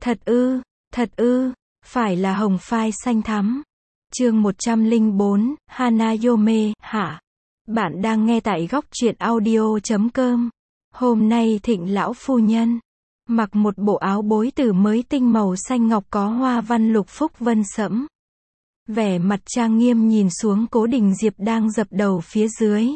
Thật ư, phải là hồng phai xanh thắm. Chương 104, Hanayome, hả? Bạn đang nghe tại góc truyện audio.com. Hôm nay Thịnh lão phu nhân mặc một bộ áo bối tử mới tinh màu xanh ngọc có hoa văn lục phúc vân sẫm. Vẻ mặt trang nghiêm nhìn xuống Cố Đình Diệp đang dập đầu phía dưới.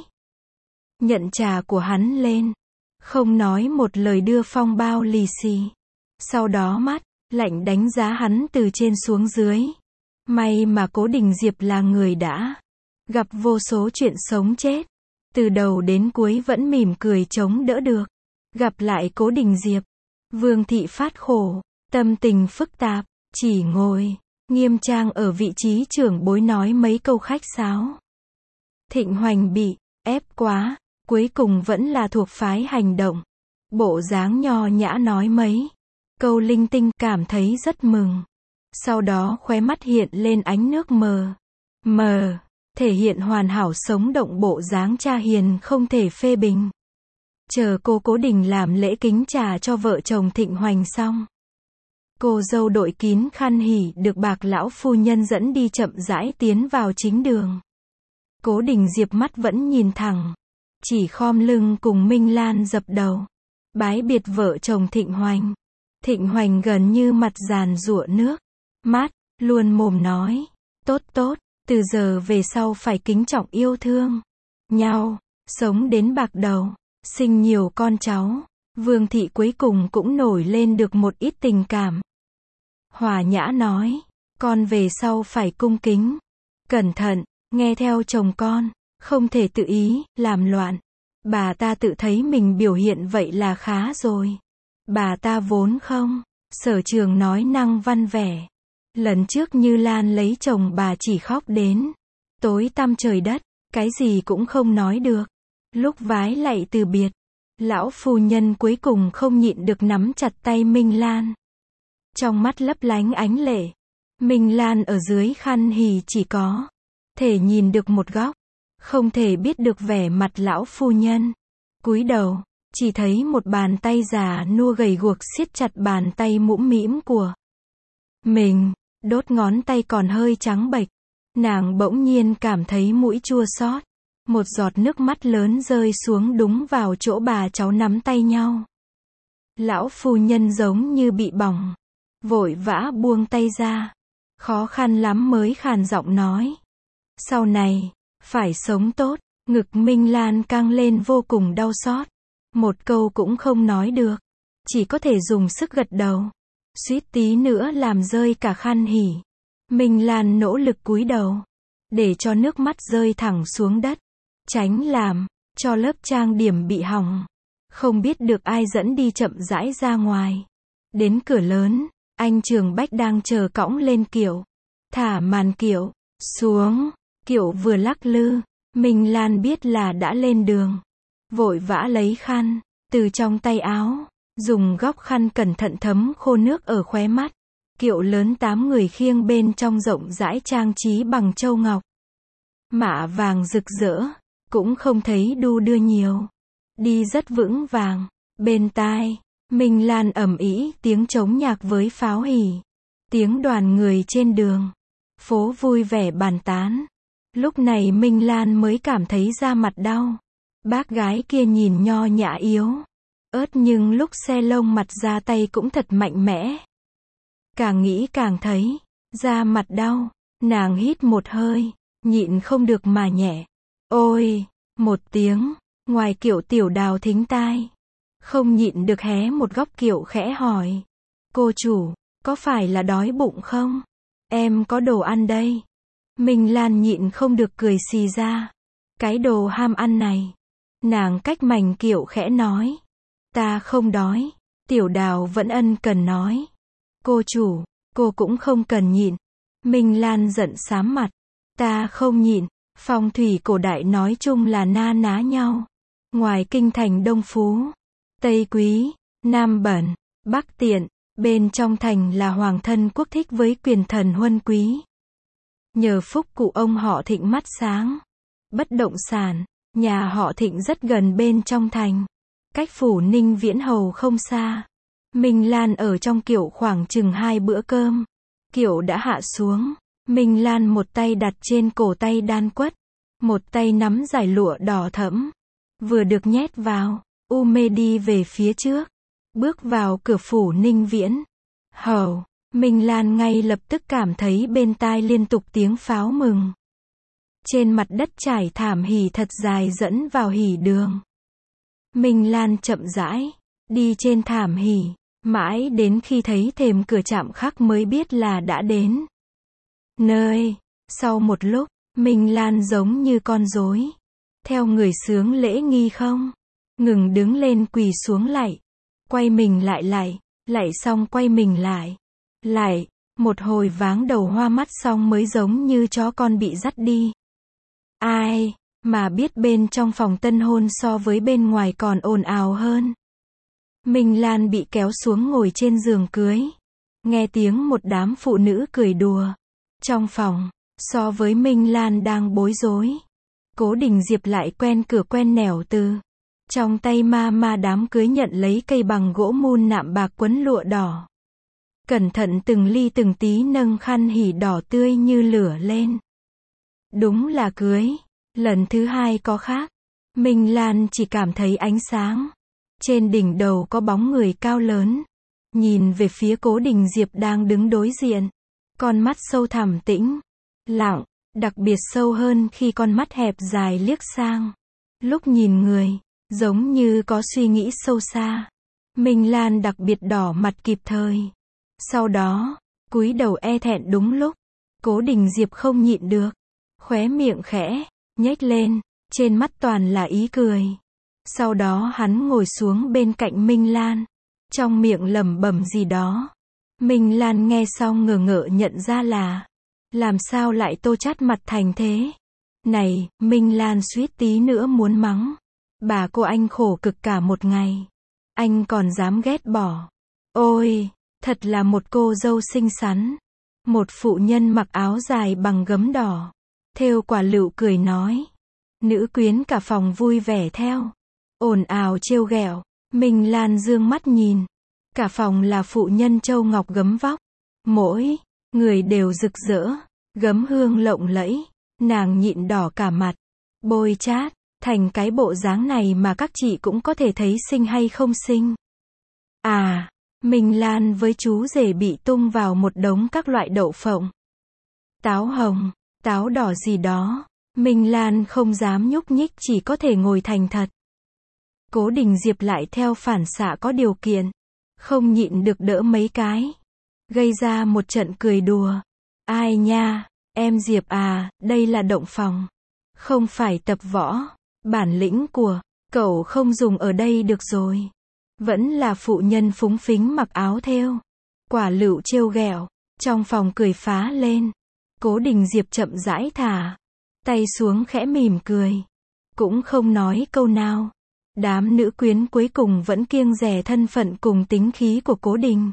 Nhận trà của hắn lên, không nói một lời đưa phong bao lì xì. Sau đó mắt lạnh đánh giá hắn từ trên xuống dưới. May mà Cố Đình Diệp là người đã gặp vô số chuyện sống chết, từ đầu đến cuối vẫn mỉm cười chống đỡ được. Gặp lại Cố Đình Diệp, Vương thị phát khổ, tâm tình phức tạp, chỉ ngồi nghiêm trang ở vị trí trưởng bối nói mấy câu khách sáo. Thịnh Hoành bị ép quá, cuối cùng vẫn là thuộc phái hành động. Bộ dáng nho nhã nói mấy câu linh tinh, cảm thấy rất mừng. Sau đó khóe mắt hiện lên ánh nước mờ, thể hiện hoàn hảo sống động bộ dáng cha hiền không thể phê bình. Chờ Cố Đình làm lễ kính trà cho vợ chồng Thịnh Hoành xong, cô dâu đội kín khăn hỉ được Bạc lão phu nhân dẫn đi chậm rãi tiến vào chính đường. Cố Đình Diệp mắt vẫn nhìn thẳng, chỉ khom lưng cùng Minh Lan dập đầu, bái biệt vợ chồng Thịnh Hoành. Thịnh Hoành gần như mặt giàn giụa nước mắt, luôn mồm nói, tốt, từ giờ về sau phải kính trọng yêu thương nhau, sống đến bạc đầu, sinh nhiều con cháu. Vương thị cuối cùng cũng nổi lên được một ít tình cảm. Hòa nhã nói, con về sau phải cung kính, cẩn thận, nghe theo chồng con, không thể tự ý làm loạn. Bà ta tự thấy mình biểu hiện vậy là khá rồi. Bà ta vốn không sở trường nói năng văn vẻ. Lần trước Như Lan lấy chồng bà chỉ khóc đến tối tăm trời đất, cái gì cũng không nói được. Lúc vái lạy từ biệt, lão phu nhân cuối cùng không nhịn được nắm chặt tay Minh Lan. Trong mắt lấp lánh ánh lệ. Minh Lan ở dưới khăn hỉ chỉ có thể nhìn được một góc, không thể biết được vẻ mặt lão phu nhân. Cúi đầu, chỉ thấy một bàn tay già nua gầy guộc siết chặt bàn tay mũm mĩm của mình, đốt ngón tay còn hơi trắng bệch. Nàng bỗng nhiên cảm thấy mũi chua xót. Một giọt nước mắt lớn rơi xuống đúng vào chỗ bà cháu nắm tay nhau. Lão phu nhân giống như bị bỏng, vội vã buông tay ra, khó khăn lắm mới khàn giọng nói, sau này phải sống tốt. Ngực Minh Lan căng lên vô cùng đau xót, một câu cũng không nói được, chỉ có thể dùng sức gật đầu. Suýt tí nữa làm rơi cả khăn hỉ. Minh Lan nỗ lực cúi đầu, để cho nước mắt rơi thẳng xuống đất, tránh làm cho lớp trang điểm bị hỏng. Không biết được ai dẫn đi chậm rãi ra ngoài. Đến cửa lớn, anh Trường Bách đang chờ cõng lên kiệu. Thả màn kiệu xuống, kiệu vừa lắc lư, Minh Lan biết là đã lên đường. Vội vã lấy khăn từ trong tay áo, dùng góc khăn cẩn thận thấm khô nước ở khóe mắt. Kiệu lớn 8 người khiêng bên trong rộng rãi trang trí bằng châu ngọc, mạ vàng rực rỡ, cũng không thấy đu đưa nhiều. Đi rất vững vàng. Bên tai, Minh Lan ầm ĩ tiếng trống nhạc với pháo hỉ. Tiếng đoàn người trên đường phố vui vẻ bàn tán. Lúc này Minh Lan mới cảm thấy da mặt đau. Bác gái kia nhìn nho nhã yếu ớt nhưng lúc xe lông mặt ra tay cũng thật mạnh mẽ. Càng nghĩ càng thấy da mặt đau. Nàng hít một hơi, nhịn không được mà nhẹ. Ôi, một tiếng, ngoài kiệu Tiểu Đào thính tai. Không nhịn được hé một góc kiệu khẽ hỏi. Cô chủ, có phải là đói bụng không? Em có đồ ăn đây. Minh Lan nhịn không được cười xì ra. Cái đồ ham ăn này. Nàng cách mảnh kiệu khẽ nói. Ta không đói. Tiểu Đào vẫn ân cần nói. Cô chủ, cô cũng không cần nhịn. Minh Lan giận xám mặt. Ta không nhịn. Phong thủy cổ đại nói chung là na ná nhau. Ngoài kinh thành Đông Phú, Tây Quý, Nam Bẩn, Bắc Tiện, bên trong thành là hoàng thân quốc thích với quyền thần huân quý. Nhờ phúc cụ ông họ Thịnh mắt sáng. Bất động sản, nhà họ Thịnh rất gần bên trong thành. Cách phủ Ninh Viễn Hầu không xa. Minh Lan ở trong kiệu khoảng chừng 2 bữa cơm. Kiệu đã hạ xuống. Minh Lan một tay đặt trên cổ tay đan quất. Một tay nắm dải lụa đỏ thẫm. Vừa được nhét vào. U mê đi về phía trước. Bước vào cửa phủ Ninh Viễn. Hầu. Minh Lan ngay lập tức cảm thấy bên tai liên tục tiếng pháo mừng. Trên mặt đất trải thảm hỉ thật dài dẫn vào hỉ đường. Minh Lan chậm rãi. Đi trên thảm hỉ. Mãi đến khi thấy thềm cửa chạm khắc mới biết là đã đến nơi. Sau một lúc, Minh Lan giống như con rối. Theo người sướng lễ nghi không? Ngừng đứng lên quỳ xuống lạy. Quay mình lại. Lạy xong quay mình lại. Lại, một hồi váng đầu hoa mắt xong mới giống như chó con bị dắt đi. Ai mà biết bên trong phòng tân hôn so với bên ngoài còn ồn ào hơn. Minh Lan bị kéo xuống ngồi trên giường cưới. Nghe tiếng một đám phụ nữ cười đùa. Trong phòng, so với Minh Lan đang bối rối. Cố Đình Diệp lại quen cửa quen nẻo từ. Trong tay ma đám cưới nhận lấy cây bằng gỗ mun nạm bạc quấn lụa đỏ. Cẩn thận từng ly từng tí nâng khăn hỉ đỏ tươi như lửa lên. Đúng là cưới. Lần thứ 2 có khác. Minh Lan chỉ cảm thấy ánh sáng. Trên đỉnh đầu có bóng người cao lớn. Nhìn về phía Cố Đình Diệp đang đứng đối diện. Con mắt sâu thẳm tĩnh. Lặng. Đặc biệt sâu hơn khi con mắt hẹp dài liếc sang. Lúc nhìn người. Giống như có suy nghĩ sâu xa. Minh Lan đặc biệt đỏ mặt kịp thời. Sau đó, cúi đầu e thẹn đúng lúc. Cố Đình Diệp không nhịn được. Khóe miệng khẽ, nhếch lên. Trên mắt toàn là ý cười. Sau đó hắn ngồi xuống bên cạnh Minh Lan. Trong miệng lẩm bẩm gì đó. Minh Lan nghe xong ngờ ngợ nhận ra là. Làm sao lại tô chát mặt thành thế? Này, Minh Lan suýt tí nữa muốn mắng. Bà cô anh khổ cực cả một ngày. Anh còn dám ghét bỏ. Ôi, thật là một cô dâu xinh xắn. Một phụ nhân mặc áo dài bằng gấm đỏ. Thêu quả lựu cười nói. Nữ quyến cả phòng vui vẻ theo. Ồn ào trêu ghẹo. Minh Lan dương mắt nhìn. Cả phòng là phụ nhân châu ngọc gấm vóc. Mỗi người đều rực rỡ. Gấm hương lộng lẫy. Nàng nhịn đỏ cả mặt. Bôi chát. Thành cái bộ dáng này mà các chị cũng có thể thấy xinh hay không xinh. À, Minh Lan với chú rể bị tung vào một đống các loại đậu phộng. Táo hồng, táo đỏ gì đó. Minh Lan không dám nhúc nhích chỉ có thể ngồi thành thật. Cố Đình Diệp lại theo phản xạ có điều kiện. Không nhịn được đỡ mấy cái. Gây ra một trận cười đùa. Ai nha, em Diệp à, đây là động phòng. Không phải tập võ. Bản lĩnh của cậu không dùng ở đây được rồi. Vẫn là phụ nhân phúng phính mặc áo thêu. Quả lựu trêu ghẹo. Trong phòng cười phá lên. Cố Đình Diệp chậm rãi thả tay xuống khẽ mỉm cười. Cũng không nói câu nào. Đám nữ quyến cuối cùng vẫn kiêng dè thân phận cùng tính khí của Cố Đình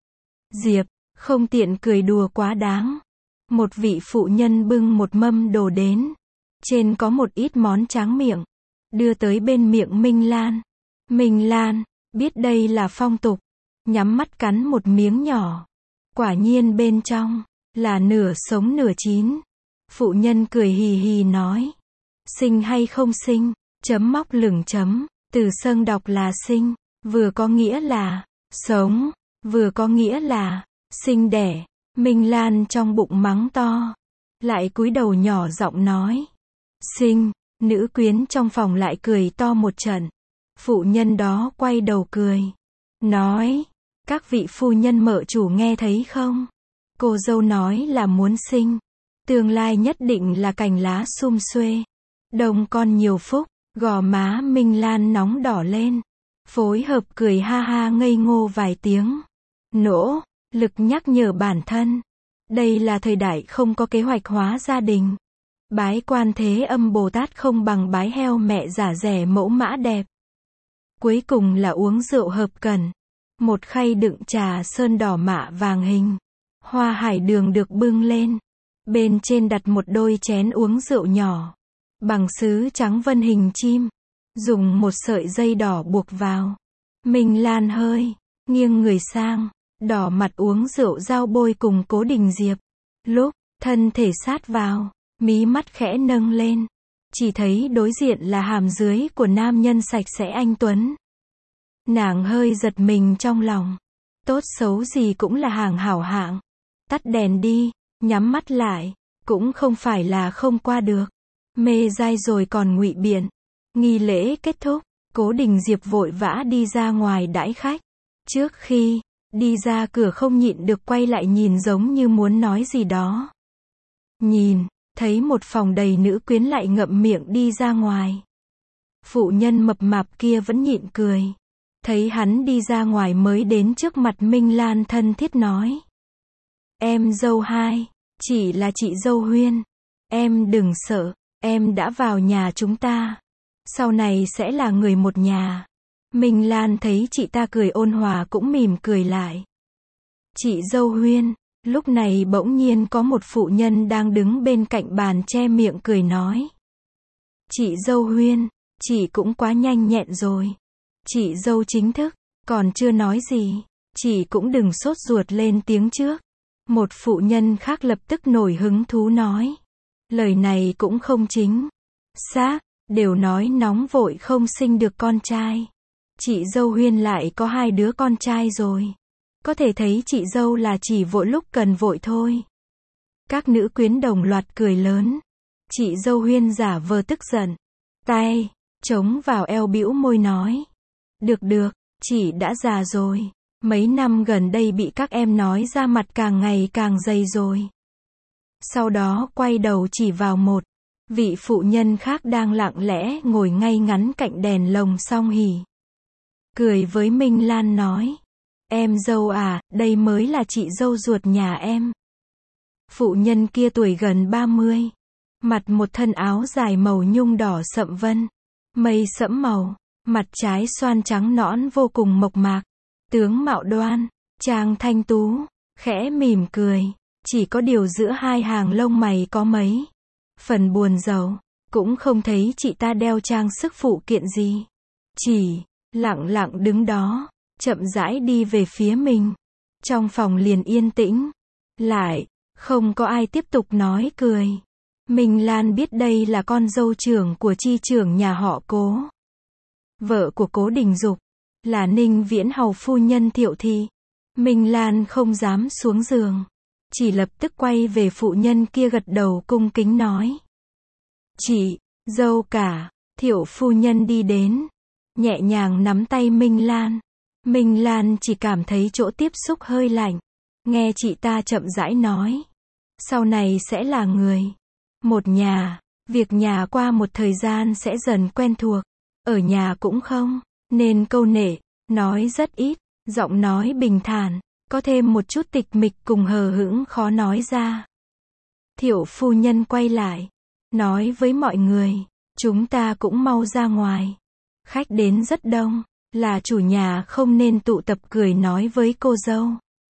Diệp. Không tiện cười đùa quá đáng. Một vị phụ nhân bưng một mâm đồ đến. Trên có một ít món tráng miệng. Đưa tới bên miệng Minh Lan. Minh Lan, biết đây là phong tục. Nhắm mắt cắn một miếng nhỏ. Quả nhiên bên trong, là nửa sống nửa chín. Phụ nhân cười hì hì nói. Xinh hay không xinh? Chấm móc lửng chấm. Từ Sơn đọc là xinh. Vừa có nghĩa là sống. Vừa có nghĩa là sinh đẻ. Minh Lan trong bụng mắng to. Lại cúi đầu nhỏ giọng nói. Xinh. Nữ quyến trong phòng lại cười to một trận. Phụ nhân đó quay đầu cười. Nói. Các vị phu nhân mợ chủ nghe thấy không? Cô dâu nói là muốn sinh. Tương lai nhất định là cành lá sum xuê. Đồng con nhiều phúc. Gò má Minh Lan nóng đỏ lên. Phối hợp cười ha ha ngây ngô vài tiếng. Nỗ lực nhắc nhở bản thân. Đây là thời đại không có kế hoạch hóa gia đình. Bái Quan Thế Âm Bồ Tát không bằng bái heo mẹ giả rẻ mẫu mã đẹp. Cuối cùng là uống rượu hợp cần. Một khay đựng trà sơn đỏ mạ vàng hình. Hoa hải đường được bưng lên. Bên trên đặt một đôi chén uống rượu nhỏ. Bằng sứ trắng vân hình chim. Dùng một sợi dây đỏ buộc vào. Minh Lan hơi nghiêng người sang, đỏ mặt uống rượu dao bôi cùng Cố Đình Diệp. Lúc thân thể sát vào, mí mắt khẽ nâng lên, chỉ thấy đối diện là hàm dưới của nam nhân sạch sẽ anh tuấn. Nàng hơi giật mình trong lòng. Tốt xấu gì cũng là hàng hảo hạng. Tắt đèn đi, nhắm mắt lại, cũng không phải là không qua được. Mê dai rồi còn ngụy biện. Nghi lễ kết thúc, Cố Đình Diệp vội vã đi ra ngoài đãi khách. Trước khi đi ra cửa không nhịn được quay lại nhìn giống như muốn nói gì đó. Nhìn, thấy một phòng đầy nữ quyến lại ngậm miệng đi ra ngoài. Phụ nhân mập mạp kia vẫn nhịn cười. Thấy hắn đi ra ngoài mới đến trước mặt Minh Lan thân thiết nói. Em dâu hai, chỉ là chị dâu Huyên. Em đừng sợ, em đã vào nhà chúng ta. Sau này sẽ là người một nhà. Minh Lan thấy chị ta cười ôn hòa cũng mỉm cười lại. Chị dâu Huyên, lúc này bỗng nhiên có một phụ nhân đang đứng bên cạnh bàn che miệng cười nói. Chị dâu Huyên, chị cũng quá nhanh nhẹn rồi. Chị dâu chính thức, còn chưa nói gì, chị cũng đừng sốt ruột lên tiếng trước. Một phụ nhân khác lập tức nổi hứng thú nói. Lời này cũng không chính xác, đều nói nóng vội không sinh được con trai. Chị dâu Huyên lại có 2 đứa con trai rồi. Có thể thấy chị dâu là chỉ vội lúc cần vội thôi. Các nữ quyến đồng loạt cười lớn. Chị dâu Huyên giả vờ tức giận. Tay chống vào eo bĩu môi nói. Được, chị đã già rồi. Mấy năm gần đây bị các em nói ra mặt càng ngày càng dày rồi. Sau đó quay đầu chỉ vào một vị phụ nhân khác đang lặng lẽ ngồi ngay ngắn cạnh đèn lồng song hỉ. Cười với Minh Lan nói. Em dâu à, đây mới là chị dâu ruột nhà em. Phụ nhân kia tuổi gần 30. Mặt một thân áo dài màu nhung đỏ sậm vân. Mây sẫm màu. Mặt trái xoan trắng nõn vô cùng mộc mạc. Tướng mạo đoan, trang thanh tú, khẽ mỉm cười. Chỉ có điều giữa hai hàng lông mày có mấy phần buồn rầu. Cũng không thấy chị ta đeo trang sức phụ kiện gì. Chỉ lặng lặng đứng đó, chậm rãi đi về phía mình. Trong phòng liền yên tĩnh. Lại, không có ai tiếp tục nói cười. Minh Lan biết đây là con dâu trưởng của chi trưởng nhà họ Cố. Vợ của Cố Đình Dục, là Ninh Viễn hầu phu nhân Thiệu Thị. Minh Lan không dám xuống giường. Chỉ lập tức quay về phụ nhân kia gật đầu cung kính nói. Chị, dâu cả, Thiệu phu nhân đi đến. Nhẹ nhàng nắm tay Minh Lan. Minh Lan chỉ cảm thấy chỗ tiếp xúc hơi lạnh. Nghe chị ta chậm rãi nói. Sau này sẽ là người một nhà. Việc nhà qua một thời gian sẽ dần quen thuộc. Ở nhà cũng không nên câu nệ. Nói rất ít. Giọng nói bình thản. Có thêm một chút tịch mịch cùng hờ hững khó nói ra. Thiệu phu nhân quay lại. Nói với mọi người. Chúng ta cũng mau ra ngoài. Khách đến rất đông. Là chủ nhà không nên tụ tập, cười nói với cô dâu.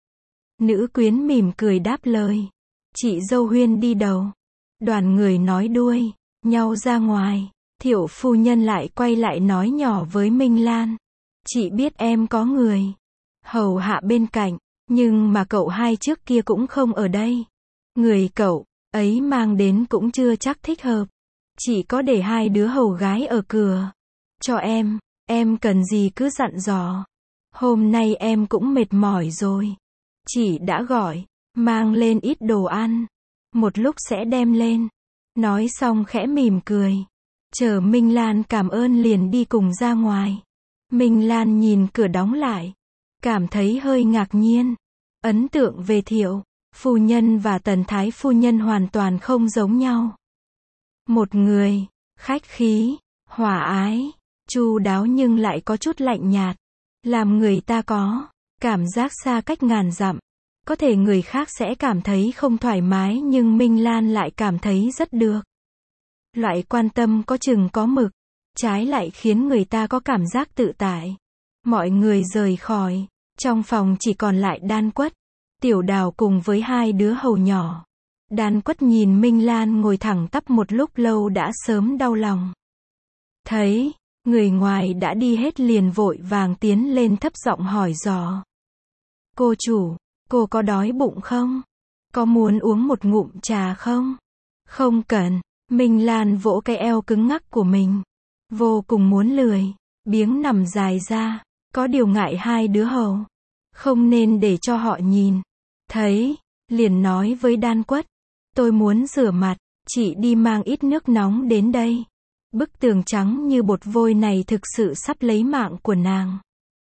Nữ quyến mỉm cười đáp lời. Chị dâu Huyên đi đầu. Đoàn người nói đuôi nhau ra ngoài. Thiệu phu nhân lại quay lại nói nhỏ với Minh Lan. Chị biết em có người hầu hạ bên cạnh. Nhưng mà cậu hai trước kia cũng không ở đây. Người cậu ấy mang đến cũng chưa chắc thích hợp. Chỉ có để 2 đứa hầu gái ở cửa. Cho em cần gì cứ dặn dò. Hôm nay em cũng mệt mỏi rồi. Chị đã gọi, mang lên ít đồ ăn. Một lúc sẽ đem lên. Nói xong khẽ mỉm cười. Chờ Minh Lan cảm ơn liền đi cùng ra ngoài. Minh Lan nhìn cửa đóng lại. Cảm thấy hơi ngạc nhiên. Ấn tượng về Thiệu phu nhân và Tần Thái phu nhân hoàn toàn không giống nhau. Một người khách khí, hòa ái, chu đáo nhưng lại có chút lạnh nhạt. Làm người ta có cảm giác xa cách ngàn dặm. Có thể người khác sẽ cảm thấy không thoải mái nhưng Minh Lan lại cảm thấy rất được. Loại quan tâm có chừng có mực. Trái lại khiến người ta có cảm giác tự tại. Mọi người rời khỏi. Trong phòng chỉ còn lại Đan Quất, Tiểu Đào cùng với 2 đứa hầu nhỏ. Đan Quất nhìn Minh Lan ngồi thẳng tắp một lúc lâu đã sớm đau lòng. Thấy Người ngoài đã đi hết liền vội vàng tiến lên thấp giọng hỏi dò. Cô chủ, cô có đói bụng không? Có muốn uống một ngụm trà không? Không cần. Minh Lan vỗ cái eo cứng ngắc của mình. Vô cùng muốn lười. Biếng nằm dài ra. Có điều ngại hai đứa hầu. Không nên để cho họ nhìn. Thấy. Liền nói với Đan Quất. Tôi muốn rửa mặt. Chị đi mang ít nước nóng đến đây. Bức tường trắng như bột vôi này thực sự sắp lấy mạng của nàng.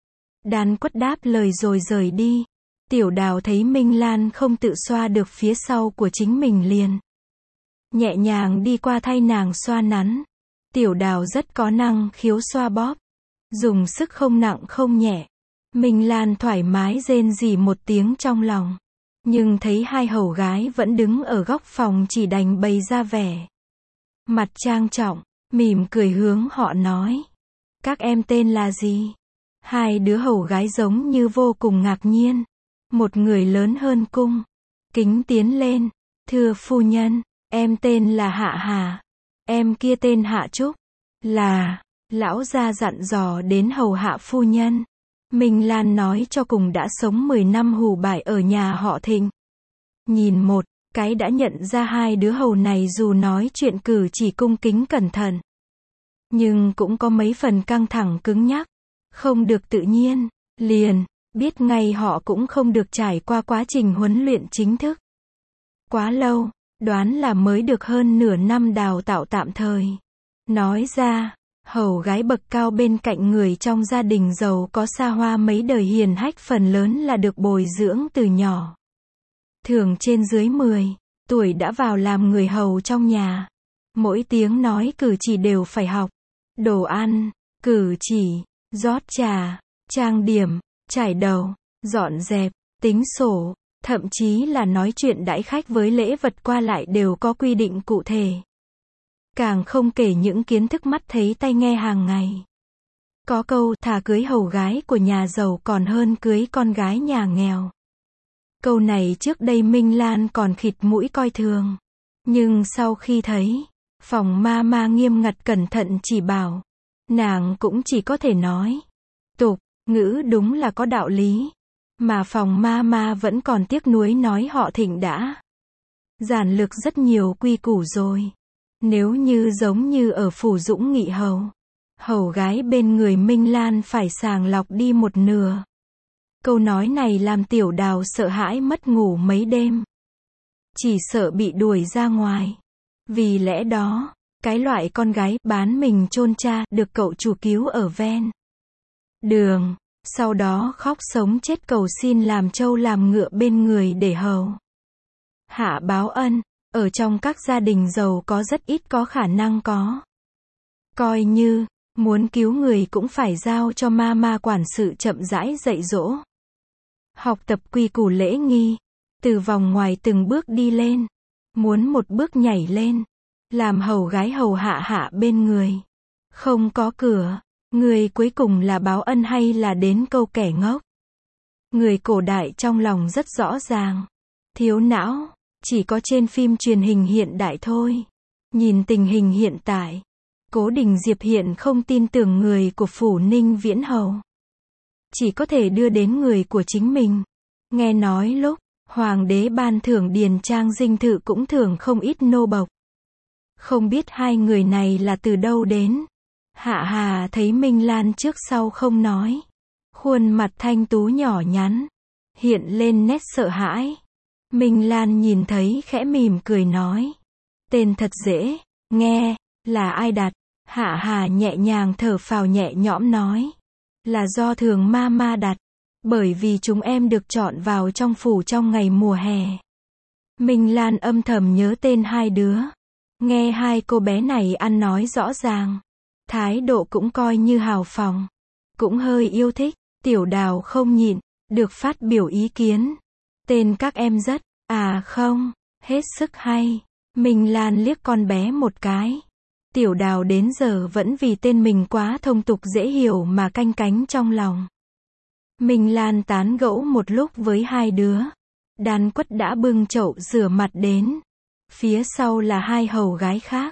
Đan Quất đáp lời rồi rời đi. Tiểu Đào thấy Minh Lan không tự xoa được phía sau của chính mình liền nhẹ nhàng đi qua thay nàng xoa nắn. Tiểu Đào rất có năng khiếu xoa bóp. Dùng sức không nặng không nhẹ. Minh Lan thoải mái rên rỉ một tiếng trong lòng. Nhưng thấy hai hầu gái vẫn đứng ở góc phòng chỉ đành bày ra vẻ mặt trang trọng, mỉm cười hướng họ nói. Các em tên là gì? Hai đứa hầu gái giống như vô cùng ngạc nhiên. Một người lớn hơn cung kính tiến lên. Thưa phu nhân, em tên là Hạ Hà. Em kia tên Hạ Trúc. Là, lão gia dặn dò đến hầu hạ phu nhân. Minh Lan nói cho cùng đã sống 10 năm hù bại ở nhà họ Thịnh. Nhìn một cái đã nhận ra hai đứa hầu này dù nói chuyện cử chỉ cung kính cẩn thận. Nhưng cũng có mấy phần căng thẳng cứng nhắc. Không được tự nhiên. Liền biết ngay họ cũng không được trải qua quá trình huấn luyện chính thức. Quá lâu, đoán là mới được hơn nửa năm đào tạo tạm thời. Nói ra, hầu gái bậc cao bên cạnh người trong gia đình giàu có xa hoa mấy đời hiền hách phần lớn là được bồi dưỡng từ nhỏ. Thường trên dưới 10 tuổi đã vào làm người hầu trong nhà. Mỗi tiếng nói cử chỉ đều phải học. Đồ ăn, cử chỉ, rót trà, trang điểm, trải đầu, dọn dẹp, tính sổ, thậm chí là nói chuyện đãi khách với lễ vật qua lại đều có quy định cụ thể. Càng không kể những kiến thức mắt thấy tai nghe hàng ngày. Có câu thà cưới hầu gái của nhà giàu còn hơn cưới con gái nhà nghèo. Câu này trước đây Minh Lan còn khịt mũi coi thường. Nhưng sau khi thấy phòng ma nghiêm ngặt cẩn thận chỉ bảo, nàng cũng chỉ có thể nói. Tục ngữ đúng là có đạo lý. Mà phòng ma vẫn còn tiếc nuối nói họ Thịnh đã giản lược rất nhiều quy củ rồi. Nếu như giống như ở phủ Dũng Nghị hầu, hầu gái bên người Minh Lan phải sàng lọc đi một nửa. Câu nói này làm Tiểu Đào sợ hãi mất ngủ mấy đêm. Chỉ sợ bị đuổi ra ngoài. Vì lẽ đó, cái loại con gái bán mình chôn cha được cậu chủ cứu ở ven đường, sau đó khóc sống chết cầu xin làm trâu làm ngựa bên người để hầu hạ báo ân, ở trong các gia đình giàu có rất ít có khả năng có. Coi như muốn cứu người cũng phải giao cho ma quản sự chậm rãi dạy dỗ. Học tập quy củ lễ nghi, từ vòng ngoài từng bước đi lên, muốn một bước nhảy lên, làm hầu gái hầu hạ bên người. Không có cửa, người cuối cùng là báo ân hay là đến câu kẻ ngốc. Người cổ đại trong lòng rất rõ ràng, thiếu não, chỉ có trên phim truyền hình hiện đại thôi. Nhìn tình hình hiện tại, Cố Đình Diệp hiện không tin tưởng người của phủ Ninh Viễn Hầu. Chỉ có thể đưa đến người của chính mình. Nghe nói lúc hoàng đế ban thưởng điền trang dinh thự cũng thưởng không ít nô bộc. Không biết hai người này là từ đâu đến. Hạ Hà thấy Minh Lan trước sau không nói. Khuôn mặt thanh tú nhỏ nhắn hiện lên nét sợ hãi. Minh Lan nhìn thấy khẽ mỉm cười nói. Tên thật dễ nghe, là ai đặt? Hạ Hà nhẹ nhàng thở phào nhẹ nhõm nói. Là do Thường ma đặt. Bởi vì chúng em được chọn vào trong phủ trong ngày mùa hè. Minh Lan âm thầm nhớ tên hai đứa. Nghe hai cô bé này ăn nói rõ ràng. Thái độ cũng coi như hào phóng. Cũng hơi yêu thích. Tiểu Đào không nhịn được phát biểu ý kiến. Tên các em rất, không, hết sức hay. Minh Lan liếc con bé một cái. Tiểu Đào đến giờ vẫn vì tên mình quá thông tục dễ hiểu mà canh cánh trong lòng. Minh Lan tán gẫu một lúc với hai đứa. Đan Quất đã bưng chậu rửa mặt đến. Phía sau là hai hầu gái khác.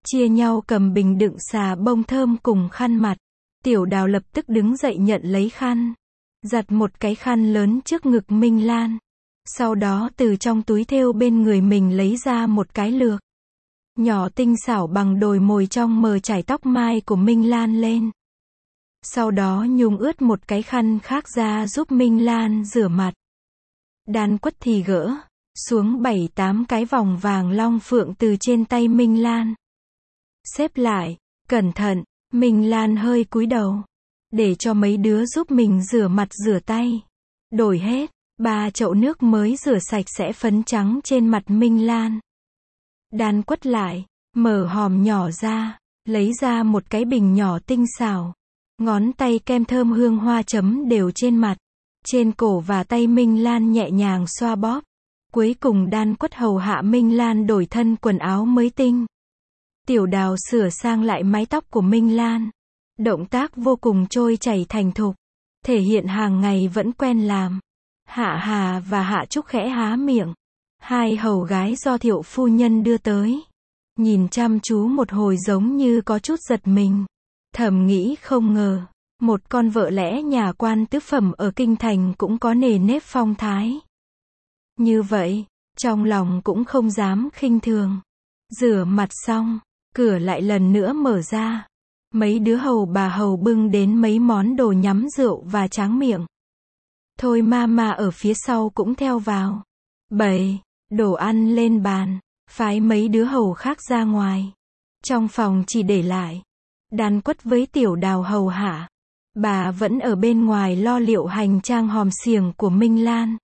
chia nhau cầm bình đựng xà bông thơm cùng khăn mặt. Tiểu Đào lập tức đứng dậy nhận lấy khăn, giặt một cái khăn lớn trước ngực Minh Lan. Sau đó từ trong túi thêu bên người mình lấy ra một cái lược nhỏ tinh xảo bằng đồi mồi trong mờ chải tóc mai của Minh Lan lên. Sau đó nhúng ướt một cái khăn khác ra giúp Minh Lan rửa mặt. Đan Quất thì gỡ xuống 7-8 cái vòng vàng long phượng từ trên tay Minh Lan. Xếp lại, cẩn thận, Minh Lan hơi cúi đầu, để cho mấy đứa giúp mình rửa mặt rửa tay. Đổi hết 3 chậu nước mới rửa sạch sẽ phấn trắng trên mặt Minh Lan. Đan Quất lại, mở hòm nhỏ ra, lấy ra một cái bình nhỏ tinh xảo. Ngón tay kem thơm hương hoa chấm đều trên mặt, trên cổ và tay Minh Lan nhẹ nhàng xoa bóp. Cuối cùng Đan Quất hầu hạ Minh Lan đổi thân quần áo mới tinh. Tiểu Đào sửa sang lại mái tóc của Minh Lan. Động tác vô cùng trôi chảy thành thục, thể hiện hàng ngày vẫn quen làm. Hạ Hà và Hạ Trúc khẽ há miệng. Hai hầu gái do Thiệu phu nhân đưa tới. Nhìn chăm chú một hồi giống như có chút giật mình. Thầm nghĩ không ngờ, một con vợ lẽ nhà quan tứ phẩm ở kinh thành cũng có nề nếp phong thái. Như vậy, trong lòng cũng không dám khinh thường. Rửa mặt xong, cửa lại lần nữa mở ra. Mấy đứa hầu bà hầu bưng đến mấy món đồ nhắm rượu và tráng miệng. Thôi Mama ở phía sau cũng theo vào. Bày đồ ăn lên bàn, phái mấy đứa hầu khác ra ngoài. Trong phòng chỉ để lại Đan Quất với Tiểu Đào hầu hạ. Bà vẫn ở bên ngoài lo liệu hành trang hòm xiềng của Minh Lan.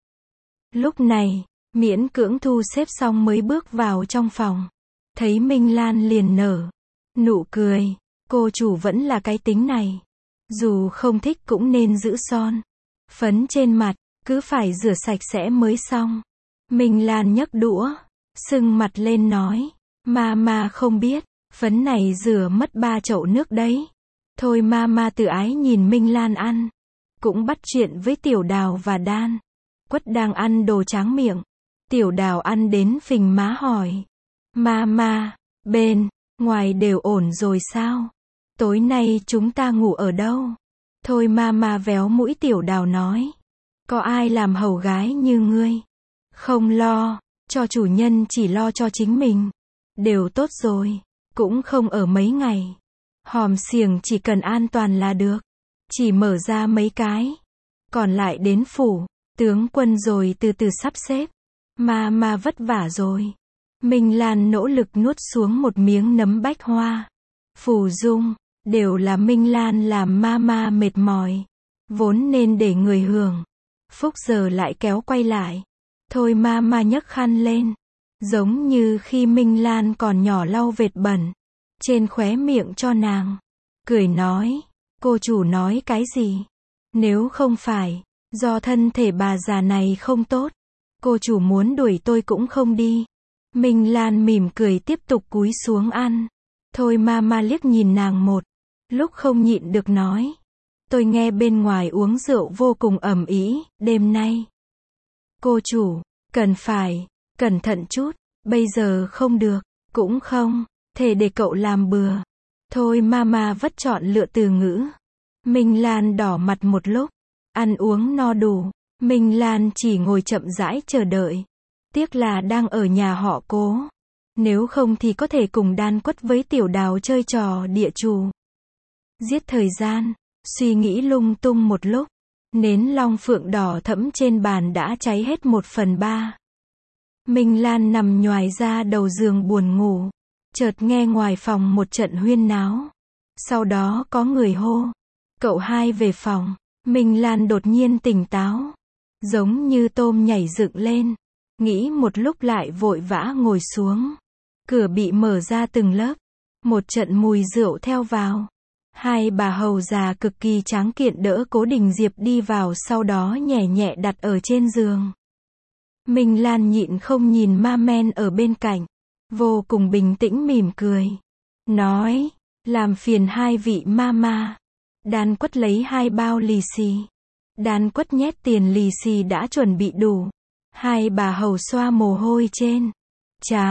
Lúc này, miễn cưỡng thu xếp xong mới bước vào trong phòng. Thấy Minh Lan liền nở nụ cười. Cô chủ vẫn là cái tính này. Dù không thích cũng nên giữ son phấn trên mặt, cứ phải rửa sạch sẽ mới xong. Minh Lan nhấc đũa, sưng mặt lên nói. Mama không biết, phấn này rửa mất 3 chậu nước đấy. Thôi Mama tự ái nhìn Minh Lan ăn. Cũng bắt chuyện với Tiểu Đào và Đan Quất đang ăn đồ tráng miệng. Tiểu Đào ăn đến phình má hỏi. Mama, bên ngoài đều ổn rồi sao? Tối nay chúng ta ngủ ở đâu? Thôi Mama véo mũi Tiểu Đào nói. Có ai làm hầu gái như ngươi? Không lo, cho chủ nhân chỉ lo cho chính mình. Đều tốt rồi, cũng không ở mấy ngày. Hòm xiềng chỉ cần an toàn là được. Chỉ mở ra mấy cái. Còn lại đến phủ tướng quân rồi từ từ sắp xếp. Mama vất vả rồi. Minh Lan nỗ lực nuốt xuống một miếng nấm bách hoa. Phù dung, đều là Minh Lan làm Mama mệt mỏi. Vốn nên để người hưởng. Phúc giờ lại kéo quay lại. Thôi Mama nhấc khăn lên. Giống như khi Minh Lan còn nhỏ lau vệt bẩn trên khóe miệng cho nàng. Cười nói. Cô chủ nói cái gì? Nếu không phải do thân thể bà già này không tốt, cô chủ muốn đuổi tôi cũng không đi. Minh Lan mỉm cười tiếp tục cúi xuống ăn. Thôi Mama liếc nhìn nàng một lúc không nhịn được nói. Tôi nghe bên ngoài uống rượu vô cùng ầm ĩ, đêm nay. Cô chủ, cần phải cẩn thận chút, bây giờ không được, cũng không thể để cậu làm bừa. Thôi Mama vất chọn lựa từ ngữ. Minh Lan đỏ mặt một lúc, ăn uống no đủ. Minh Lan chỉ ngồi chậm rãi chờ đợi. Tiếc là đang ở nhà họ Cố. Nếu không thì có thể cùng Đan Quất với Tiểu Đào chơi trò địa chủ. Giết thời gian, suy nghĩ lung tung một lúc. Nến long phượng đỏ thẫm trên bàn đã cháy hết 1/3. Minh Lan nằm nhoài ra đầu giường buồn ngủ. Chợt nghe ngoài phòng một trận huyên náo. Sau đó có người hô. Cậu hai về phòng. Minh Lan đột nhiên tỉnh táo. Giống như tôm nhảy dựng lên. Nghĩ một lúc lại vội vã ngồi xuống. Cửa bị mở ra từng lớp. Một trận mùi rượu theo vào. Hai bà hầu già cực kỳ tráng kiện đỡ Cố Đình Diệp đi vào, sau đó nhẹ nhẹ đặt ở trên giường. Minh Lan nhịn không nhìn ma men ở bên cạnh. Vô cùng bình tĩnh mỉm cười. Nói, làm phiền hai vị Mama. Đan Quất lấy 2 bao lì xì. Đan Quất nhét tiền lì xì đã chuẩn bị đủ. Hai bà hầu xoa mồ hôi trên trán.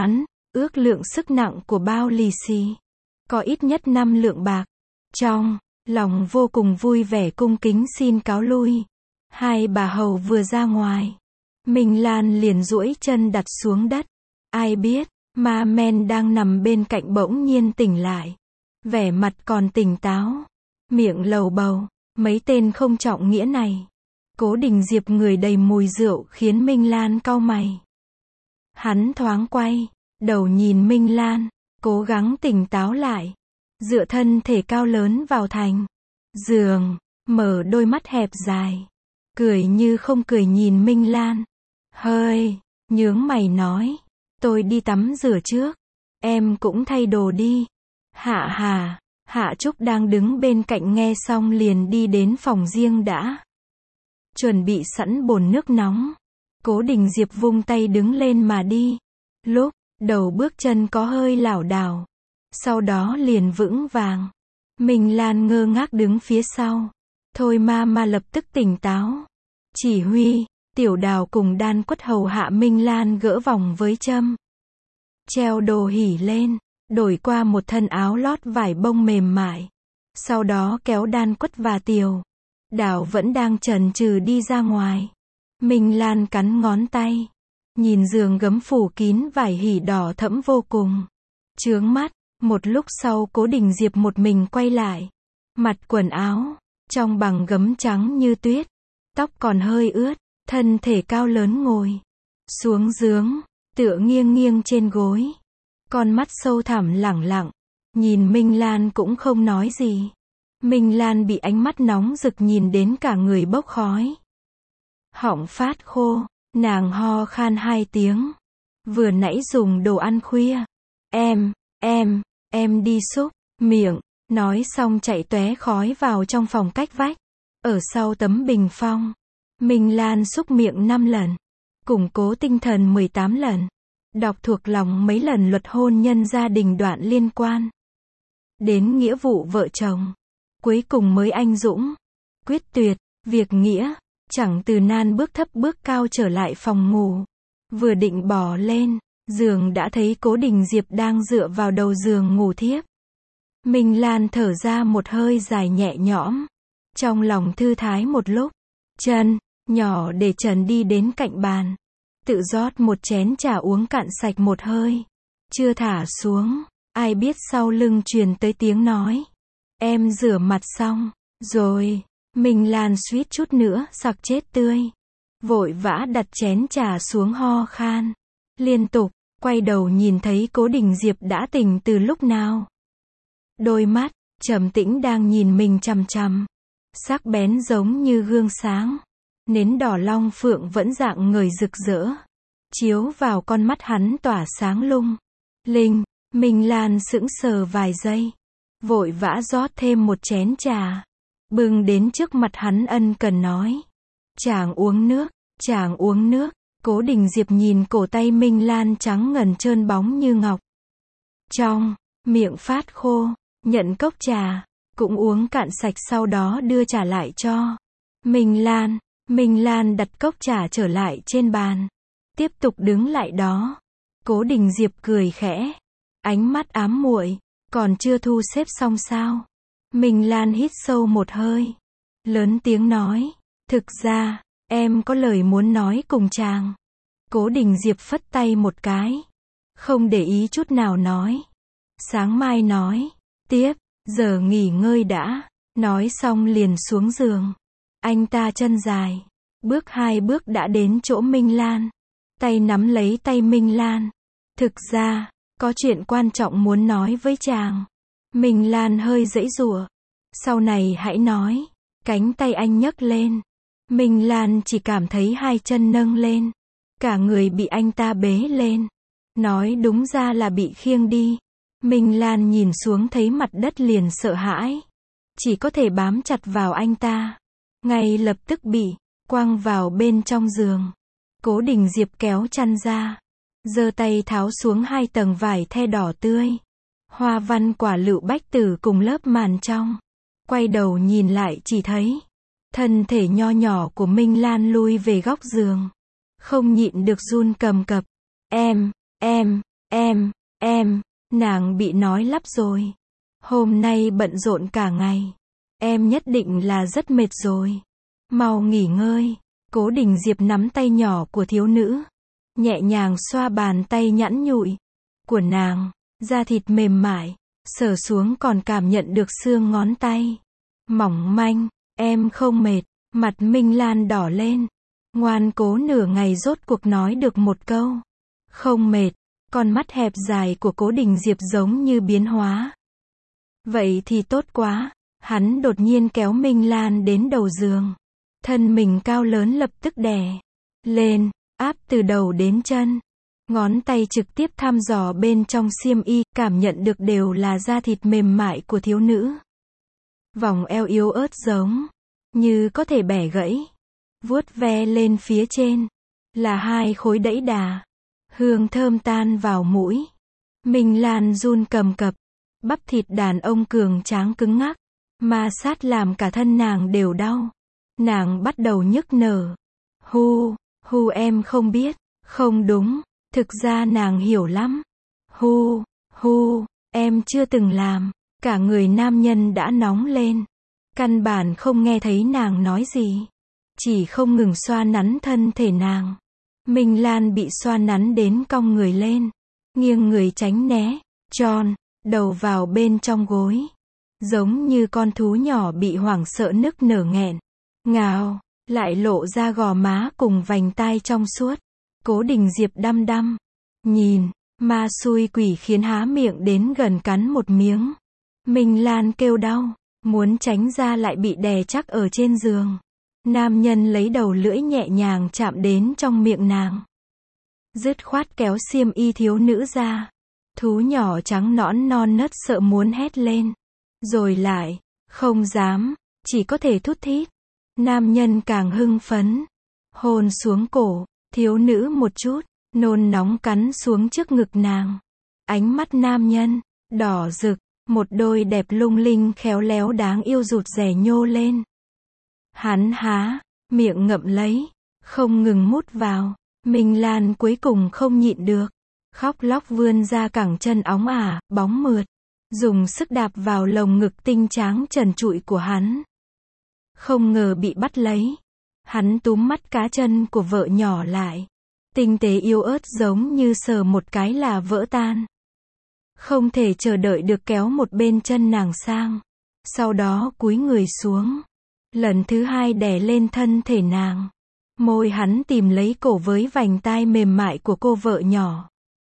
Ước lượng sức nặng của bao lì xì. Có ít nhất 5 lượng bạc. Trong lòng vô cùng vui vẻ cung kính xin cáo lui. Hai bà hầu vừa ra ngoài. Minh Lan liền duỗi chân đặt xuống đất. Ai biết, ma men đang nằm bên cạnh bỗng nhiên tỉnh lại. Vẻ mặt còn tỉnh táo. Miệng lầu bầu, mấy tên không trọng nghĩa này. Cố Đình Diệp người đầy mùi rượu khiến Minh Lan cau mày. Hắn thoáng quay, đầu nhìn Minh Lan, cố gắng tỉnh táo lại. Dựa thân thể cao lớn vào thành giường, mở đôi mắt hẹp dài. Cười như không cười nhìn Minh Lan. Hơi, nhướng mày nói. Tôi đi tắm rửa trước. Em cũng thay đồ đi. Hạ Trúc đang đứng bên cạnh nghe xong liền đi đến phòng riêng đã. Chuẩn bị sẵn bồn nước nóng. Cố Đình Diệp vung tay đứng lên mà đi. Lúc đầu bước chân có hơi lảo đảo. Sau đó liền vững vàng. Minh Lan ngơ ngác đứng phía sau. Thôi ma lập tức tỉnh táo. Chỉ huy, Tiểu Đào cùng Đan Quất hầu hạ Minh Lan gỡ vòng với châm. Treo đồ hỉ lên, đổi qua một thân áo lót vải bông mềm mại. Sau đó kéo Đan Quất và Tiểu Đào vẫn đang chần chừ đi ra ngoài. Minh Lan cắn ngón tay. Nhìn giường gấm phủ kín vải hỉ đỏ thẫm vô cùng. Chướng mắt, một lúc sau Cố Đình Diệp một mình quay lại. Mặt quần áo, trong bằng gấm trắng như tuyết. Tóc còn hơi ướt, thân thể cao lớn ngồi. Xuống giường, tựa nghiêng trên gối. Con mắt sâu thẳm lẳng lặng. Nhìn Minh Lan cũng không nói gì. Minh Lan bị ánh mắt nóng rực nhìn đến cả người bốc khói. Họng phát khô, nàng ho khan 2 tiếng. Vừa nãy dùng đồ ăn khuya. Em đi xúc miệng, nói xong chạy tóe khói vào trong phòng cách vách. Ở sau tấm bình phong, Minh Lan xúc miệng 5 lần. Củng cố tinh thần 18 lần. Đọc thuộc lòng mấy lần luật hôn nhân gia đình đoạn liên quan đến nghĩa vụ vợ chồng. Cuối cùng mới anh dũng, quyết tuyệt, việc nghĩa, chẳng từ nan bước thấp bước cao trở lại phòng ngủ. Vừa định bỏ lên giường đã thấy Cố Đình Diệp đang dựa vào đầu giường ngủ thiếp. Minh Lan thở ra một hơi dài nhẹ nhõm. Trong lòng thư thái một lúc. Chân nhỏ để trần đi đến cạnh bàn. Tự rót một chén trà uống cạn sạch một hơi. Chưa thả xuống, ai biết sau lưng truyền tới tiếng nói. Em rửa mặt xong rồi. Minh Lan suýt chút nữa sặc chết tươi. Vội vã đặt chén trà xuống ho khan liên tục. Quay đầu nhìn thấy Cố Đình Diệp đã tỉnh từ lúc nào. Đôi mắt trầm tĩnh đang nhìn mình chằm chằm. Sắc bén giống như gương sáng. Nến đỏ long phượng vẫn rạng ngời rực rỡ. Chiếu vào con mắt hắn tỏa sáng lung linh. Minh Lan sững sờ vài giây. Vội vã rót thêm một chén trà. Bưng đến trước mặt hắn ân cần nói. Chàng uống nước, chàng uống nước. Cố Đình Diệp nhìn cổ tay Minh Lan trắng ngần trơn bóng như ngọc. Trong miệng phát khô, nhận cốc trà, cũng uống cạn sạch sau đó đưa trà lại cho Minh Lan. Minh Lan đặt cốc trà trở lại trên bàn. Tiếp tục đứng lại đó. Cố Đình Diệp cười khẽ. Ánh mắt ám muội. Còn chưa thu xếp xong sao? Minh Lan hít sâu một hơi. Lớn tiếng nói. Thực ra, em có lời muốn nói cùng chàng. Cố Đình Diệp phất tay một cái. Không để ý chút nào nói. Sáng mai nói. Tiếp, giờ nghỉ ngơi đã. Nói xong liền xuống giường. Anh ta chân dài. Bước 2 bước đã đến chỗ Minh Lan. Tay nắm lấy tay Minh Lan. Thực ra, có chuyện quan trọng muốn nói với chàng. Minh Lan hơi giãy giụa. Sau này hãy nói. Cánh tay anh nhấc lên. Minh Lan chỉ cảm thấy 2 chân nâng lên. Cả người bị anh ta bế lên. Nói đúng ra là bị khiêng đi. Minh Lan nhìn xuống thấy mặt đất liền sợ hãi. Chỉ có thể bám chặt vào anh ta. Ngay lập tức bị quăng vào bên trong giường. Cố Đình Diệp kéo chăn ra. Giơ tay tháo xuống 2 tầng vải the đỏ tươi. Hoa văn quả lựu bách tử cùng lớp màn trong. Quay đầu nhìn lại chỉ thấy thân thể nho nhỏ của Minh Lan lui về góc giường. Không nhịn được run cầm cập. Em, Nàng bị nói lắp rồi. Hôm nay bận rộn cả ngày. Em nhất định là rất mệt rồi. Mau nghỉ ngơi. Cố Đình Diệp nắm tay nhỏ của thiếu nữ. Nhẹ nhàng xoa bàn tay nhẵn nhụi của nàng. Da thịt mềm mại. Sờ xuống còn cảm nhận được xương ngón tay. Mỏng manh. Em không mệt. Mặt Minh Lan đỏ lên. Ngoan cố nửa ngày rốt cuộc nói được một câu. Không mệt. Con mắt hẹp dài của Cố Đình Diệp giống như biến hóa. Vậy thì tốt quá. Hắn đột nhiên kéo Minh Lan đến đầu giường. Thân mình cao lớn lập tức đè lên, áp từ đầu đến chân. Ngón tay trực tiếp thăm dò bên trong xiêm y, cảm nhận được đều là da thịt mềm mại của thiếu nữ. Vòng eo yếu ớt giống như có thể bẻ gãy. Vuốt ve lên phía trên là hai khối đẫy đà. Hương thơm tan vào mũi. Minh Lan run cầm cập. Bắp thịt đàn ông cường tráng cứng ngắc. Ma sát làm cả thân nàng đều đau. Nàng bắt đầu nhức nở. Hu em không biết. Không đúng. Thực ra nàng hiểu lắm. Hu em chưa từng làm. Cả người nam nhân đã nóng lên. Căn bản không nghe thấy nàng nói gì. Chỉ không ngừng xoa nắn thân thể nàng. Minh Lan bị xoa nắn đến cong người lên. Nghiêng người tránh né. Tròn đầu vào bên trong gối. Giống như con thú nhỏ bị hoảng sợ nức nở nghẹn. Ngào. Lại lộ ra gò má cùng vành tai trong suốt. Cố Đình Diệp đăm đăm. Nhìn. Ma xui quỷ khiến há miệng đến gần cắn một miếng. Minh Lan kêu đau. Muốn tránh ra lại bị đè chắc ở trên giường. Nam nhân lấy đầu lưỡi nhẹ nhàng chạm đến trong miệng nàng. Dứt khoát kéo xiêm y thiếu nữ ra. Thú nhỏ trắng nõn non nớt sợ muốn hét lên. Rồi lại, không dám, chỉ có thể thút thít. Nam nhân càng hưng phấn. Hôn xuống cổ, thiếu nữ một chút, nôn nóng cắn xuống trước ngực nàng. Ánh mắt nam nhân, đỏ rực, một đôi đẹp lung linh khéo léo đáng yêu rụt rè nhô lên. Hắn há miệng ngậm lấy, không ngừng mút vào. Minh Lan cuối cùng không nhịn được. Khóc lóc vươn ra cẳng chân óng ả, bóng mượt. Dùng sức đạp vào lồng ngực tinh tráng trần trụi của hắn. Không ngờ bị bắt lấy. Hắn túm mắt cá chân của vợ nhỏ lại. Tinh tế yếu ớt giống như sờ một cái là vỡ tan. Không thể chờ đợi được kéo một bên chân nàng sang. Sau đó cúi người xuống. Lần thứ hai đè lên thân thể nàng. Môi hắn tìm lấy cổ với vành tai mềm mại của cô vợ nhỏ.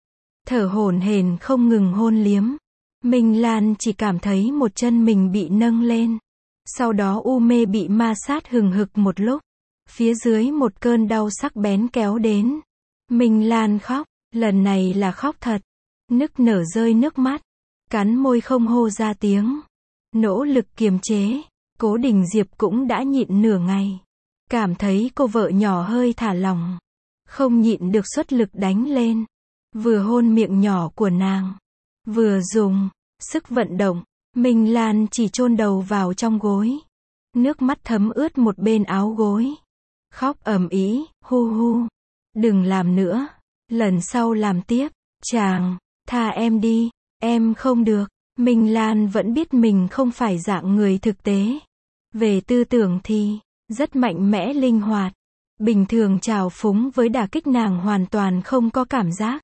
Thở hổn hển không ngừng hôn liếm. Minh Lan chỉ cảm thấy một chân mình bị nâng lên. Sau đó u mê bị ma sát hừng hực một lúc. Phía dưới một cơn đau sắc bén kéo đến. Minh Lan khóc, lần này là khóc thật. Nức nở rơi nước mắt. Cắn môi không hô ra tiếng. Nỗ lực kiềm chế. Cố Đình Diệp cũng đã nhịn nửa ngày. Cảm thấy cô vợ nhỏ hơi thả lỏng. Không nhịn được xuất lực đánh lên. Vừa hôn miệng nhỏ của nàng. Vừa dùng sức vận động. Minh Lan chỉ chôn đầu vào trong gối. Nước mắt thấm ướt một bên áo gối. Khóc ầm ĩ, hu. Đừng làm nữa. Lần sau làm tiếp. Chàng, tha em đi. Em không được. Minh Lan vẫn biết mình không phải dạng người thực tế. Về tư tưởng thì rất mạnh mẽ linh hoạt. Bình thường trào phúng với đả kích nàng hoàn toàn không có cảm giác.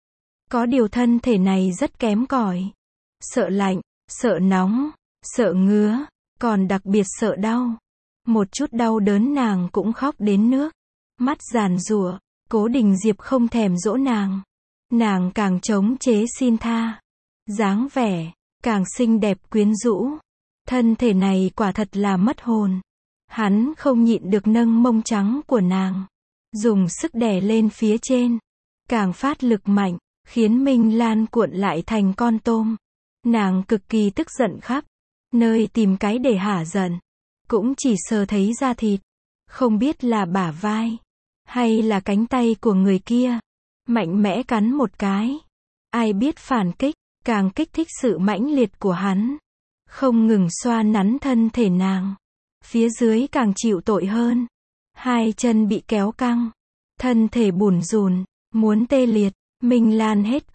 Có điều thân thể này rất kém cỏi. Sợ lạnh, sợ nóng, sợ ngứa, còn đặc biệt sợ đau. Một chút đau đớn nàng cũng khóc đến nước. Mắt giàn giụa. Cố Đình Diệp không thèm dỗ nàng. Nàng càng chống chế xin tha. Dáng vẻ càng xinh đẹp quyến rũ. Thân thể này quả thật là mất hồn. Hắn không nhịn được nâng mông trắng của nàng. Dùng sức đè lên phía trên. Càng phát lực mạnh. Khiến Minh Lan cuộn lại thành con tôm. Nàng cực kỳ tức giận khắp nơi tìm cái để hả giận. Cũng chỉ sờ thấy da thịt. Không biết là bả vai. Hay là cánh tay của người kia. Mạnh mẽ cắn một cái. Ai biết phản kích. Càng kích thích sự mãnh liệt của hắn. Không ngừng xoa nắn thân thể nàng. Phía dưới càng chịu tội hơn. Hai chân bị kéo căng. Thân thể bủn rủn. Muốn tê liệt. Minh Lan hết cách.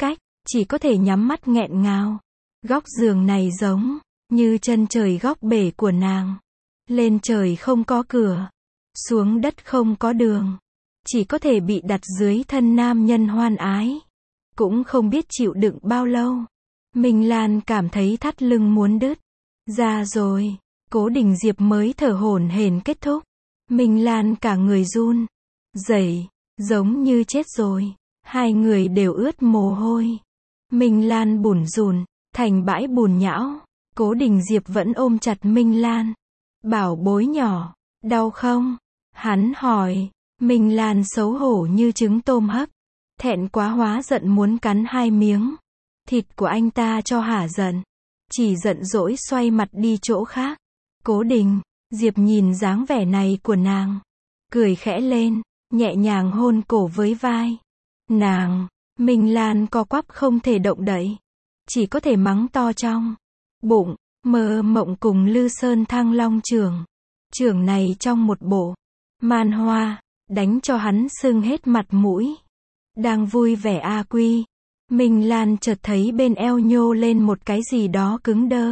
chỉ có thể nhắm mắt nghẹn ngào. Góc giường này giống như chân trời góc bể của nàng. Lên trời không có cửa, xuống đất không có đường, chỉ có thể bị đặt dưới thân nam nhân hoan ái. Cũng không biết chịu đựng bao lâu. Minh Lan cảm thấy thắt lưng muốn đứt ra rồi. Cố Đình Diệp mới thở hổn hển kết thúc. Minh Lan cả người run rẩy, giống như chết rồi. Hai người đều ướt mồ hôi. Minh Lan bủn rủn thành bãi bùn nhão. Cố Đình Diệp vẫn ôm chặt Minh Lan. Bảo bối nhỏ, đau không? Hắn hỏi. Minh Lan xấu hổ như trứng tôm hấp. Thẹn quá hóa giận muốn cắn hai miếng thịt của anh ta cho hả giận. Chỉ giận dỗi xoay mặt đi chỗ khác. Cố Đình Diệp nhìn dáng vẻ này của nàng, cười khẽ lên, nhẹ nhàng hôn cổ với vai nàng. Minh Lan co quắp không thể động đậy, chỉ có thể mắng to trong bụng, mơ mộng cùng Lư Sơn Thăng Long trưởng này trong một bộ man hoa, đánh cho hắn sưng hết mặt mũi. Đang vui vẻ a quy, Minh Lan chợt thấy bên eo nhô lên một cái gì đó cứng đơ.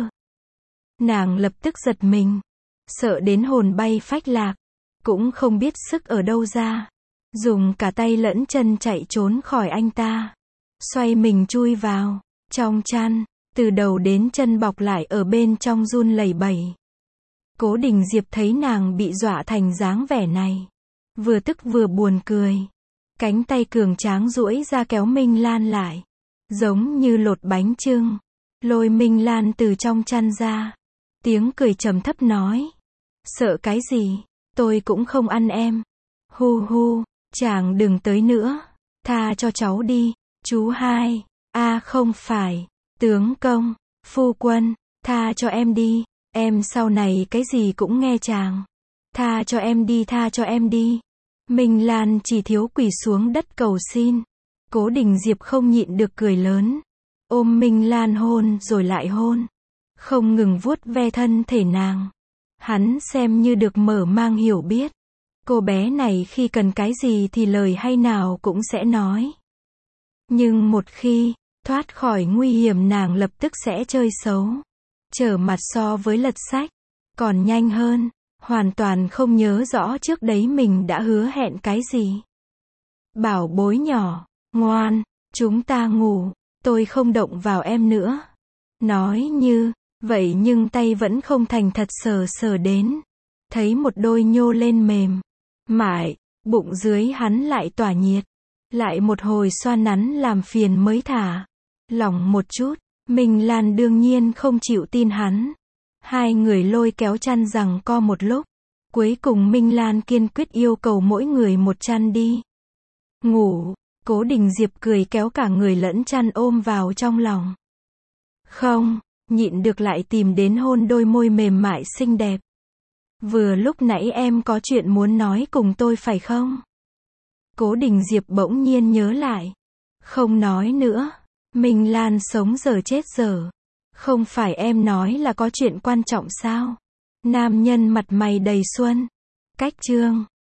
Nàng lập tức giật mình, sợ đến hồn bay phách lạc, cũng không biết sức ở đâu ra, dùng cả tay lẫn chân chạy trốn khỏi anh ta. Xoay mình chui vào trong chăn, từ đầu đến chân bọc lại ở bên trong run lẩy bẩy. Cố Đình Diệp thấy nàng bị dọa thành dáng vẻ này, vừa tức vừa buồn cười. Cánh tay cường tráng duỗi ra kéo Minh Lan lại, giống như lột bánh chưng, lôi Minh Lan từ trong chăn ra. Tiếng cười trầm thấp nói, sợ cái gì, tôi cũng không ăn em. Hu hu, chàng đừng tới nữa, tha cho cháu đi. Chú hai, không phải, tướng công, phu quân, tha cho em đi, em sau này cái gì cũng nghe chàng. Tha cho em đi, tha cho em đi. Minh Lan chỉ thiếu quỳ xuống đất cầu xin. Cố Đình Diệp không nhịn được cười lớn, ôm Minh Lan hôn rồi lại hôn, không ngừng vuốt ve thân thể nàng. Hắn xem như được mở mang hiểu biết, cô bé này khi cần cái gì thì lời hay nào cũng sẽ nói. Nhưng một khi thoát khỏi nguy hiểm nàng lập tức sẽ chơi xấu, trở mặt so với lật sách, còn nhanh hơn. Hoàn toàn không nhớ rõ trước đấy mình đã hứa hẹn cái gì. Bảo bối nhỏ, ngoan, chúng ta ngủ, tôi không động vào em nữa. Nói như vậy nhưng tay vẫn không thành thật sờ sờ đến. Thấy một đôi nhô lên mềm mại, bụng dưới hắn lại tỏa nhiệt. Lại một hồi xoa nắn làm phiền mới thả lỏng một chút. Minh Lan đương nhiên không chịu tin hắn. Hai người lôi kéo chăn giằng co một lúc. Cuối cùng Minh Lan kiên quyết yêu cầu mỗi người một chăn đi ngủ. Cố Đình Diệp cười kéo cả người lẫn chăn ôm vào trong lòng. Không nhịn được lại tìm đến hôn đôi môi mềm mại xinh đẹp. Vừa lúc nãy em có chuyện muốn nói cùng tôi phải không? Cố Đình Diệp bỗng nhiên nhớ lại. Không nói nữa. Minh Lan sống dở chết dở. Không phải em nói là có chuyện quan trọng sao? Nam nhân mặt mày đầy xuân. Cách chương